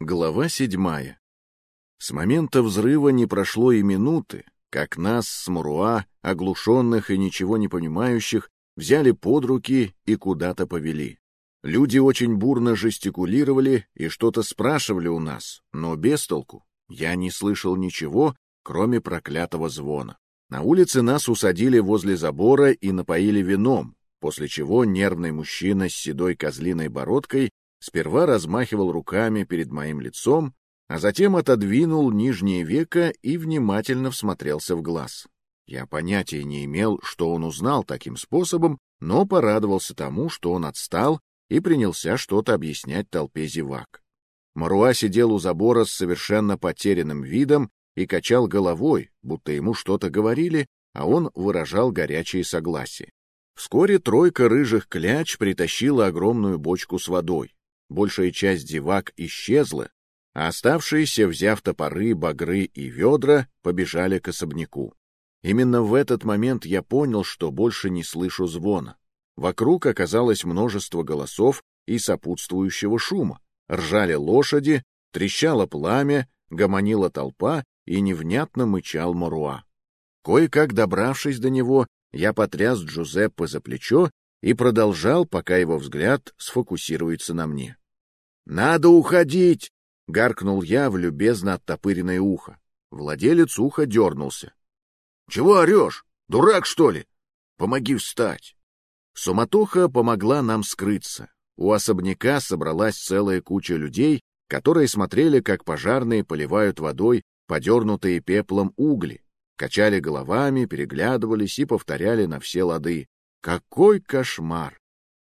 Глава 7. С момента взрыва не прошло и минуты, как нас с Маруа, оглушенных и ничего не понимающих, взяли под руки и куда-то повели. Люди очень бурно жестикулировали и что-то спрашивали у нас, но без толку. Я не слышал ничего, кроме проклятого звона. На улице нас усадили возле забора и напоили вином, после чего нервный мужчина с седой козлиной бородкой сперва размахивал руками перед моим лицом, а затем отодвинул нижнее веко и внимательно всмотрелся в глаз. Я понятия не имел, что он узнал таким способом, но порадовался тому, что он отстал и принялся что-то объяснять толпе зевак. Маруа сидел у забора с совершенно потерянным видом и качал головой, будто ему что-то говорили, а он выражал горячее согласие. Вскоре тройка рыжих кляч притащила огромную бочку с водой. Большая часть зевак исчезла, а оставшиеся, взяв топоры, багры и ведра, побежали к особняку. Именно в этот момент я понял, что больше не слышу звона. Вокруг оказалось множество голосов и сопутствующего шума. Ржали лошади, трещало пламя, гомонила толпа и невнятно мычал Маруа. Кое-как добравшись до него, я потряс Джузеппе за плечо и продолжал, пока его взгляд сфокусируется на мне. «Надо уходить!» — гаркнул я в любезно оттопыренное ухо. Владелец уха дернулся. «Чего орешь? Дурак, что ли? Помоги встать!» Суматоха помогла нам скрыться. У особняка собралась целая куча людей, которые смотрели, как пожарные поливают водой подернутые пеплом угли, качали головами, переглядывались и повторяли на все лады: «Какой кошмар!»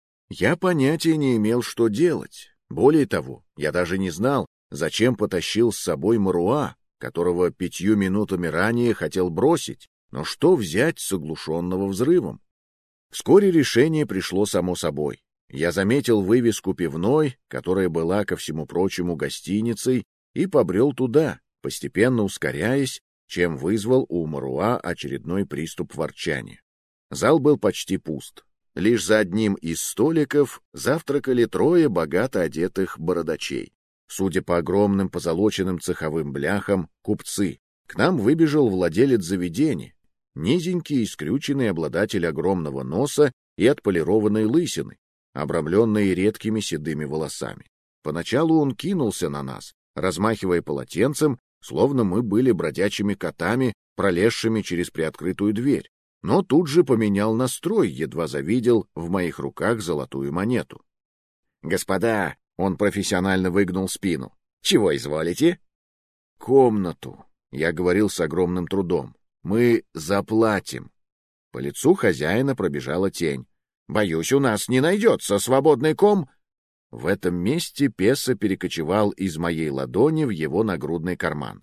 Я понятия не имел, что делать. Более того, я даже не знал, зачем потащил с собой Маруа, которого 5 минутами ранее хотел бросить, но что взять с оглушенного взрывом? Вскоре решение пришло само собой. Я заметил вывеску пивной, которая была, ко всему прочему, гостиницей, и побрел туда, постепенно ускоряясь, чем вызвал у Маруа очередной приступ ворчания. Зал был почти пуст. Лишь за одним из столиков завтракали 3 богато одетых бородачей. Судя по огромным позолоченным цеховым бляхам, купцы. К нам выбежал владелец заведения, низенький и скрюченный обладатель огромного носа и отполированной лысины, обрамленный редкими седыми волосами. Поначалу он кинулся на нас, размахивая полотенцем, словно мы были бродячими котами, пролезшими через приоткрытую дверь, но тут же поменял настрой, едва завидел в моих руках золотую монету. «Господа!» — он профессионально выгнул спину. «Чего изволите?» «Комнату», — я говорил с огромным трудом. «Мы заплатим». По лицу хозяина пробежала тень. «Боюсь, у нас не найдется свободный ком». В этом месте Песо перекочевал из моей ладони в его нагрудный карман.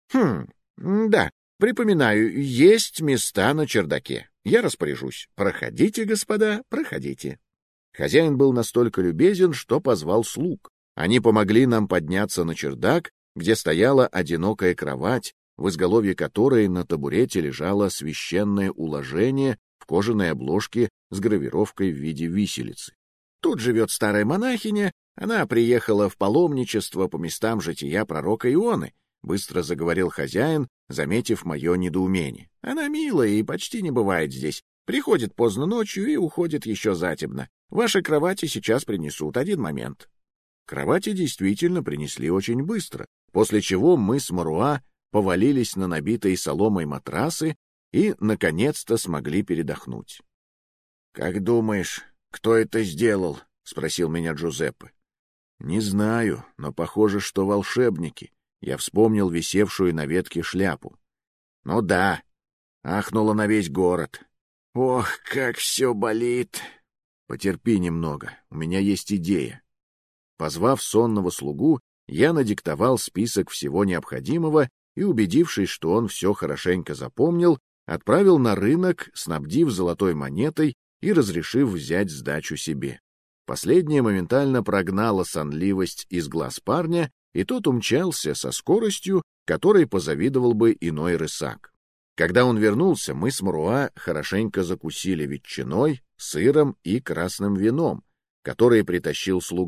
Да, припоминаю, есть места на чердаке. Я распоряжусь. Проходите, господа, проходите». Хозяин был настолько любезен, что позвал слуг. Они помогли нам подняться на чердак, где стояла одинокая кровать, в изголовье которой на табурете лежало священное уложение в кожаной обложке с гравировкой в виде виселицы. «Тут живет старая монахиня, она приехала в паломничество по местам жития пророка Ионы», — быстро заговорил хозяин, заметив мое недоумение. «Она милая и почти не бывает здесь. Приходит поздно ночью и уходит еще затемно. Ваши кровати сейчас принесут. Один момент». Кровати действительно принесли очень быстро, после чего мы с Маруа повалились на набитые соломой матрасы и, наконец-то, смогли передохнуть. «Как думаешь, кто это сделал?» — спросил меня Джузеппе. «Не знаю, но похоже, что волшебники». Я вспомнил висевшую на ветке шляпу. «Ну да, ахнуло на весь город. Ох, как все болит!» «Потерпи немного, у меня есть идея». Позвав сонного слугу, я надиктовал список всего необходимого и, убедившись, что он все хорошенько запомнил, отправил на рынок, снабдив золотой монетой и разрешив взять сдачу себе. Последнее моментально прогнало сонливость из глаз парня, и тот умчался со скоростью, которой позавидовал бы иной рысак. Когда он вернулся, мы с Маруа хорошенько закусили ветчиной, сыром и красным вином, которые притащил слуга,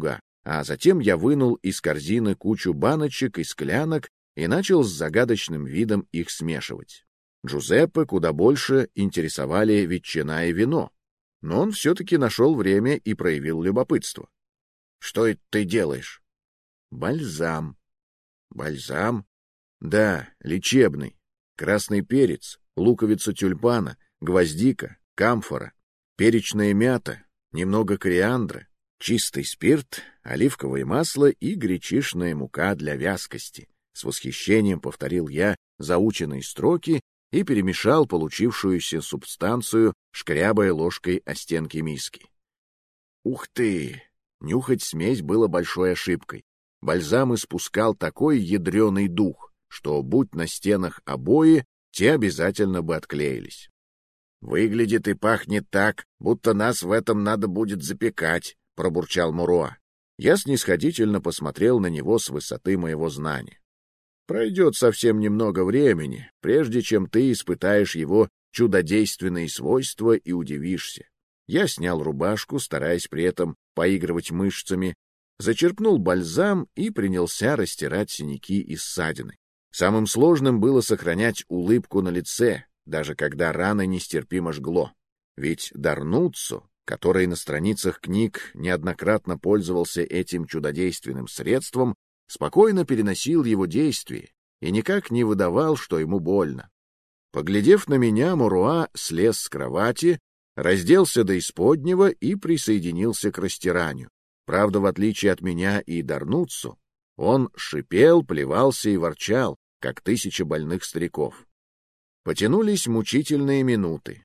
а затем я вынул из корзины кучу баночек и склянок и начал с загадочным видом их смешивать. Джузеппе куда больше интересовали ветчина и вино, но он все-таки нашел время и проявил любопытство. — Что это ты делаешь? — Бальзам. — Бальзам? — Да, лечебный. Красный перец, луковица тюльпана, гвоздика, камфора, перечная мята, немного кориандра, чистый спирт, оливковое масло и гречишная мука для вязкости. С восхищением повторил я заученные строки и перемешал получившуюся субстанцию, шкрябая ложкой о стенки миски. Ух ты! Нюхать смесь было большой ошибкой. Бальзам испускал такой ядреный дух, что, будь на стенах обои, те обязательно бы отклеились. «Выглядит и пахнет так, будто нас в этом надо будет запекать», — пробурчал Муруа. Я снисходительно посмотрел на него с высоты моего знания. «Пройдет совсем немного времени, прежде чем ты испытаешь его чудодейственные свойства и удивишься». Я снял рубашку, стараясь при этом поигрывать мышцами, зачерпнул бальзам и принялся растирать синяки и ссадины. Самым сложным было сохранять улыбку на лице, даже когда раны нестерпимо жгло. Ведь Дарнуццо, который на страницах книг неоднократно пользовался этим чудодейственным средством, спокойно переносил его действие и никак не выдавал, что ему больно. Поглядев на меня, Муруа слез с кровати, разделся до исподнего и присоединился к растиранию. Правда, в отличие от меня и Дарнуццо, он шипел, плевался и ворчал, как 1000 больных стариков. Потянулись мучительные минуты.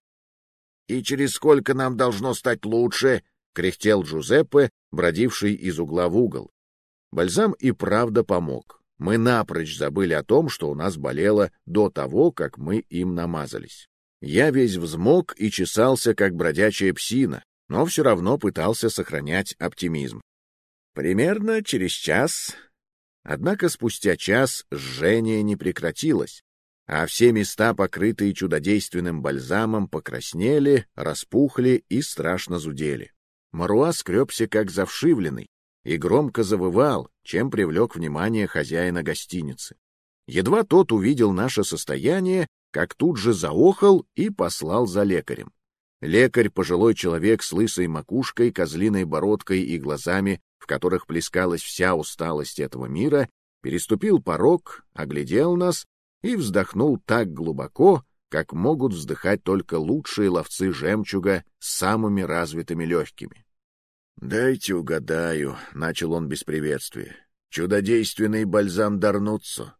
— И через сколько нам должно стать лучше? — кряхтел Джузеппе, бродивший из угла в угол. Бальзам и правда помог. Мы напрочь забыли о том, что у нас болело до того, как мы им намазались. Я весь взмок и чесался, как бродячая псина, но все равно пытался сохранять оптимизм. Примерно через час. Однако спустя час жжение не прекратилось, а все места, покрытые чудодейственным бальзамом, покраснели, распухли и страшно зудели. Муруа скребся, как завшивленный, и громко завывал, чем привлек внимание хозяина гостиницы. Едва тот увидел наше состояние, как тут же заохал и послал за лекарем. Лекарь, пожилой человек с лысой макушкой, козлиной бородкой и глазами, в которых плескалась вся усталость этого мира, переступил порог, оглядел нас и вздохнул так глубоко, как могут вздыхать только лучшие ловцы жемчуга с самыми развитыми легкими. «Дайте угадаю», — начал он без приветствия, — «чудодейственный бальзам Дарнуццо».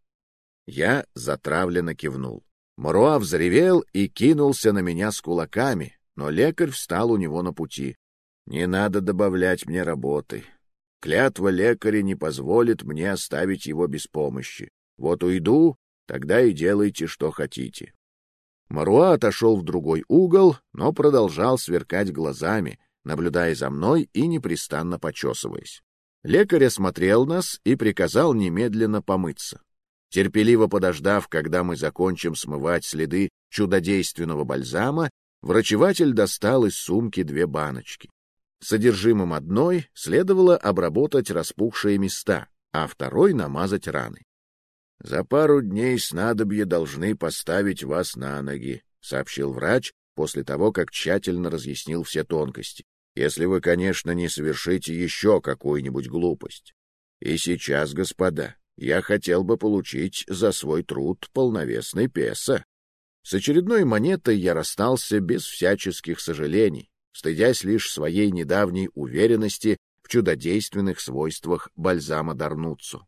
Я затравленно кивнул. Муруа взревел и кинулся на меня с кулаками, но лекарь встал у него на пути. «Не надо добавлять мне работы. Клятва лекаря не позволит мне оставить его без помощи. Вот уйду, тогда и делайте, что хотите». Муруа отошел в другой угол, но продолжал сверкать глазами, наблюдая за мной и непрестанно почесываясь. Лекарь осмотрел нас и приказал немедленно помыться. Терпеливо подождав, когда мы закончим смывать следы чудодейственного бальзама, врачеватель достал из сумки 2 баночки. Содержимым одной следовало обработать распухшие места, а второй намазать раны. «За пару дней снадобья должны поставить вас на ноги», — сообщил врач после того, как тщательно разъяснил все тонкости. «Если вы, конечно, не совершите еще какую-нибудь глупость. И сейчас, господа, я хотел бы получить за свой труд полновесный песо». С очередной монетой я расстался без всяческих сожалений, стыдясь лишь своей недавней уверенности в чудодейственных свойствах бальзама Дарнуццо.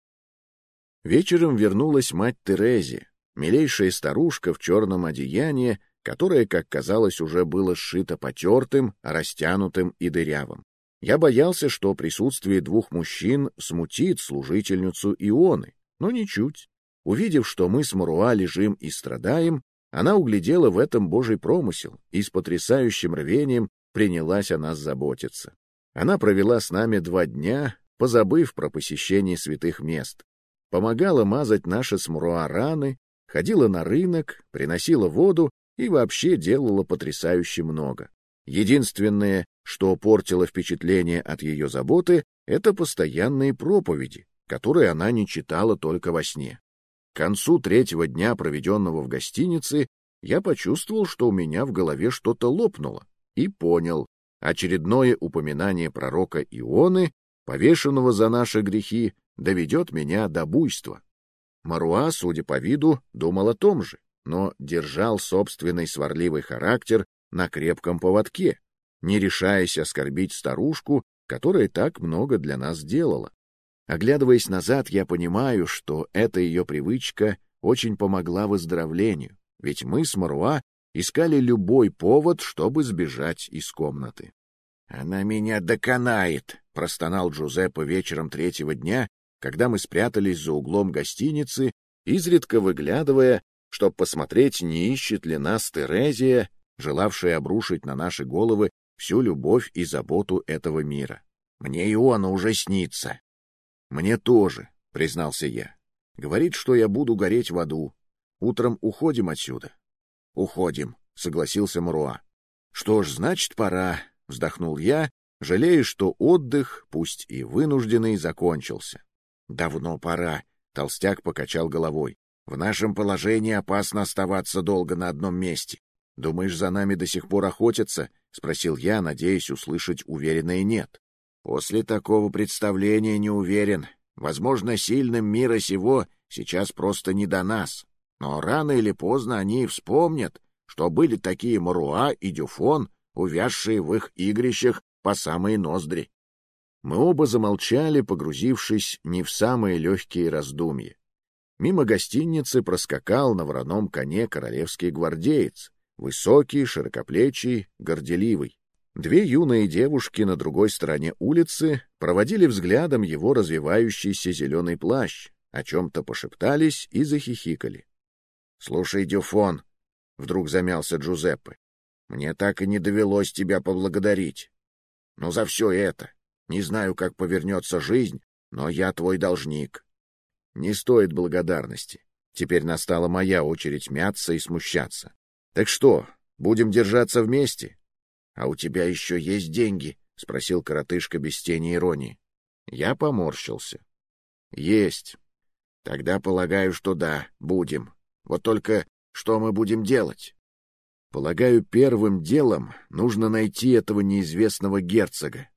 Вечером вернулась мать Терези, милейшая старушка в черном одеянии, которое, как казалось, уже было сшито потертым, растянутым и дырявым. Я боялся, что присутствие 2 мужчин смутит служительницу Ионы, но ничуть. Увидев, что мы с Муруа лежим и страдаем, она углядела в этом Божий промысел и с потрясающим рвением принялась о нас заботиться. Она провела с нами 2 дня, позабыв про посещение святых мест. Помогала мазать наши с Муруа раны, ходила на рынок, приносила воду и вообще делала потрясающе много. Единственное, Что портило впечатление от ее заботы, это постоянные проповеди, которые она не читала только во сне. К концу третьего дня, проведенного в гостинице, я почувствовал, что у меня в голове что-то лопнуло, и понял, очередное упоминание пророка Ионы, повешенного за наши грехи, доведет меня до буйства. Маруа, судя по виду, думал о том же, но держал собственный сварливый характер на крепком поводке, не решаясь оскорбить старушку, которая так много для нас делала. Оглядываясь назад, я понимаю, что эта ее привычка очень помогла выздоровлению, ведь мы с Маруа искали любой повод, чтобы сбежать из комнаты. «Она меня доконает», — простонал Джузеппе вечером третьего дня, когда мы спрятались за углом гостиницы, изредка выглядывая, чтобы посмотреть, не ищет ли нас Терезия, желавшая обрушить на наши головы всю любовь и заботу этого мира. «Мне Иона уже снится». «Мне тоже», — признался я. «Говорит, что я буду гореть в аду. Утром уходим отсюда». «Уходим», — согласился Маруа. «Что ж, значит, пора», — вздохнул я, жалея, что отдых, пусть и вынужденный, закончился. «Давно пора», — толстяк покачал головой. «В нашем положении опасно оставаться долго на одном месте. Думаешь, за нами до сих пор охотятся?» — спросил я, надеясь услышать уверенное «нет». «После такого представления не уверен. Возможно, сильным мира сего сейчас просто не до нас. Но рано или поздно они вспомнят, что были такие Маруа и Дюфон, увязшие в их игрищах по самые ноздри». Мы оба замолчали, погрузившись не в самые легкие раздумья. Мимо гостиницы проскакал на вороном коне королевский гвардеец, высокий, широкоплечий, горделивый. Две юные девушки на другой стороне улицы проводили взглядом его развивающийся зеленый плащ, о чем-то пошептались и захихикали. — Слушай, Дюфон, — вдруг замялся Джузеппе, — мне так и не довелось тебя поблагодарить. Но за все это. Не знаю, как повернется жизнь, но я твой должник. Не стоит благодарности. Теперь настала моя очередь мяться и смущаться. Так что, будем держаться вместе? — А у тебя еще есть деньги? — спросил коротышка без тени иронии. Я поморщился. — Есть. — Тогда полагаю, что да, будем. Вот только что мы будем делать? — Полагаю, первым делом нужно найти этого неизвестного герцога.